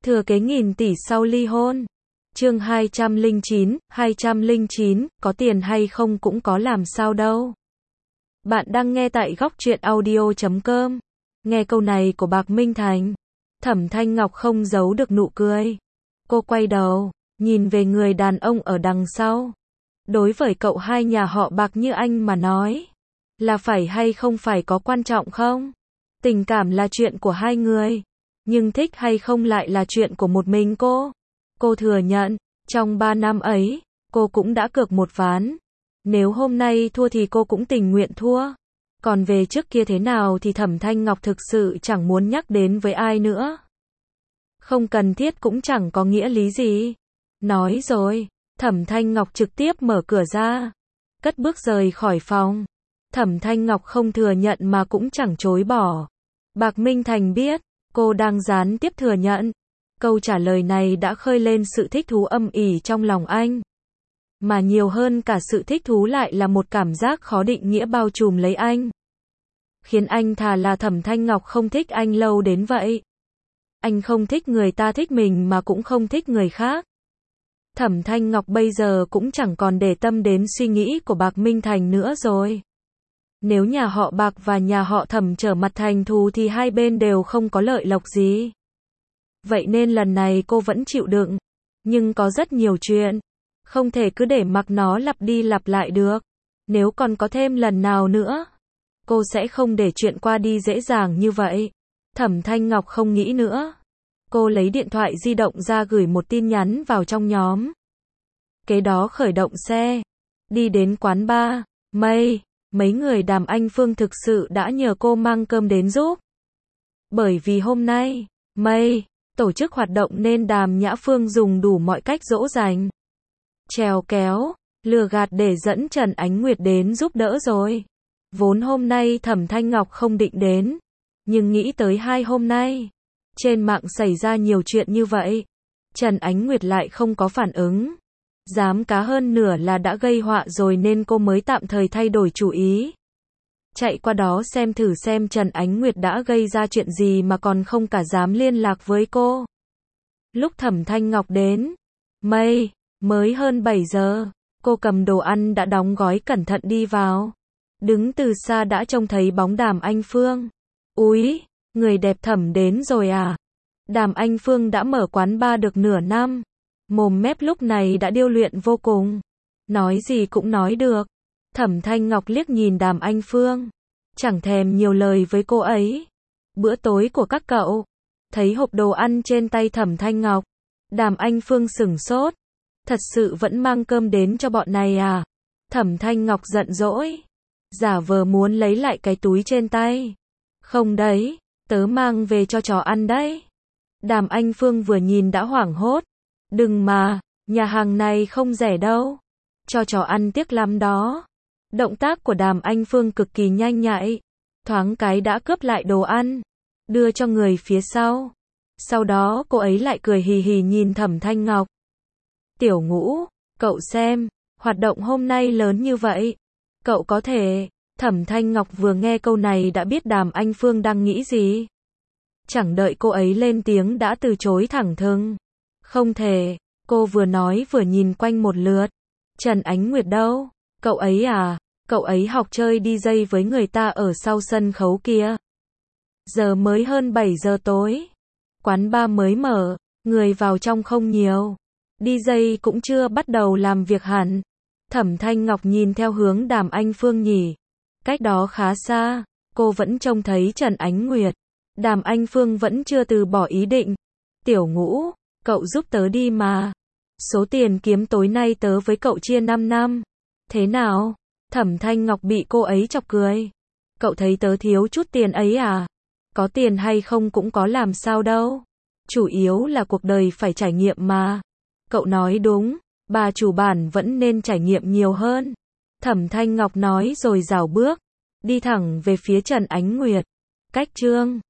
Thừa kế nghìn tỷ sau ly hôn. Chương 209, có tiền hay không cũng có làm sao đâu. Bạn đang nghe tại góc truyện audio.com. Nghe câu này của Bạc Minh Thành, Thẩm Thanh Ngọc không giấu được nụ cười. Cô quay đầu, nhìn về người đàn ông ở đằng sau. Đối với cậu hai nhà họ Bạc như anh mà nói, là phải hay không phải có quan trọng không? Tình cảm là chuyện của hai người, nhưng thích hay không lại là chuyện của một mình cô. Cô thừa nhận, trong 3 năm ấy, cô cũng đã cược một ván. Nếu hôm nay thua thì cô cũng tình nguyện thua. Còn về trước kia thế nào thì Thẩm Thanh Ngọc thực sự chẳng muốn nhắc đến với ai nữa. Không cần thiết cũng chẳng có nghĩa lý gì. Nói rồi, Thẩm Thanh Ngọc trực tiếp mở cửa ra, cất bước rời khỏi phòng. Thẩm Thanh Ngọc không thừa nhận mà cũng chẳng chối bỏ. Bạc Minh Thành biết, cô đang gián tiếp thừa nhận. Câu trả lời này đã khơi lên sự thích thú âm ỉ trong lòng anh. Mà nhiều hơn cả sự thích thú lại là một cảm giác khó định nghĩa bao trùm lấy anh. Khiến anh thà là Thẩm Thanh Ngọc không thích anh lâu đến vậy. Anh không thích người ta thích mình mà cũng không thích người khác. Thẩm Thanh Ngọc bây giờ cũng chẳng còn để tâm đến suy nghĩ của Bạc Minh Thành nữa rồi. Nếu nhà họ Bạc và nhà họ Thẩm trở mặt thành thù thì hai bên đều không có lợi lộc gì. Vậy nên lần này cô vẫn chịu đựng. Nhưng có rất nhiều chuyện, không thể cứ để mặc nó lặp đi lặp lại được. Nếu còn có thêm lần nào nữa, cô sẽ không để chuyện qua đi dễ dàng như vậy. Thẩm Thanh Ngọc không nghĩ nữa. Cô lấy điện thoại di động ra gửi một tin nhắn vào trong nhóm. Kế đó khởi động xe, đi đến quán bar. Mấy người Đàm Anh Phương thực sự đã nhờ cô mang cơm đến giúp. Bởi vì hôm nay, tổ chức hoạt động nên Đàm Nhã Phương dùng đủ mọi cách dỗ dành, trèo kéo, lừa gạt để dẫn Trần Ánh Nguyệt đến giúp đỡ rồi. Vốn hôm nay Thẩm Thanh Ngọc không định đến, nhưng nghĩ tới hai hôm nay, trên mạng xảy ra nhiều chuyện như vậy. Trần Ánh Nguyệt lại không có phản ứng. Dám cá hơn nửa là đã gây họa rồi nên cô mới tạm thời thay đổi chủ ý. Chạy qua đó xem thử xem Trần Ánh Nguyệt đã gây ra chuyện gì mà còn không cả dám liên lạc với cô. Lúc Thẩm Thanh Ngọc đến, mới hơn 7 giờ, cô cầm đồ ăn đã đóng gói cẩn thận đi vào. Đứng từ xa đã trông thấy bóng Đàm Anh Phương. Úi, người đẹp Thẩm đến rồi à? Đàm Anh Phương đã mở quán bar được nửa năm. Mồm mép lúc này đã điêu luyện vô cùng. Nói gì cũng nói được. Thẩm Thanh Ngọc liếc nhìn Đàm Anh Phương, chẳng thèm nhiều lời với cô ấy. Bữa tối của các cậu. Thấy hộp đồ ăn trên tay Thẩm Thanh Ngọc, Đàm Anh Phương sửng sốt. Thật sự vẫn mang cơm đến cho bọn này à? Thẩm Thanh Ngọc giận dỗi, giả vờ muốn lấy lại cái túi trên tay. Không đấy, tớ mang về cho chó ăn đấy. Đàm Anh Phương vừa nhìn đã hoảng hốt. Đừng mà, nhà hàng này không rẻ đâu. Cho chó ăn tiếc lắm đó. Động tác của Đàm Anh Phương cực kỳ nhanh nhạy. Thoáng cái đã cướp lại đồ ăn, đưa cho người phía sau. Sau đó cô ấy lại cười hì hì nhìn Thẩm Thanh Ngọc. Tiểu Ngũ, cậu xem, hoạt động hôm nay lớn như vậy. Cậu có thể... Thẩm Thanh Ngọc vừa nghe câu này đã biết Đàm Anh Phương đang nghĩ gì. Chẳng đợi cô ấy lên tiếng đã từ chối thẳng thừng. Không thể, cô vừa nói vừa nhìn quanh một lượt. Trần Ánh Nguyệt đâu? Cậu ấy à? Cậu ấy học chơi DJ với người ta ở sau sân khấu kia. Giờ mới hơn 7 giờ tối. Quán bar mới mở, người vào trong không nhiều. DJ cũng chưa bắt đầu làm việc hẳn. Thẩm Thanh Ngọc nhìn theo hướng Đàm Anh Phương nhỉ. Cách đó khá xa, cô vẫn trông thấy Trần Ánh Nguyệt. Đàm Anh Phương vẫn chưa từ bỏ ý định. Tiểu Ngũ, cậu giúp tớ đi mà. Số tiền kiếm tối nay tớ với cậu chia 5 năm. Thế nào? Thẩm Thanh Ngọc bị cô ấy chọc cười. Cậu thấy tớ thiếu chút tiền ấy à? Có tiền hay không cũng có làm sao đâu. Chủ yếu là cuộc đời phải trải nghiệm mà. Cậu nói đúng, bà chủ bản vẫn nên trải nghiệm nhiều hơn. Thẩm Thanh Ngọc nói rồi rảo bước, đi thẳng về phía Trần Ánh Nguyệt. Cách chương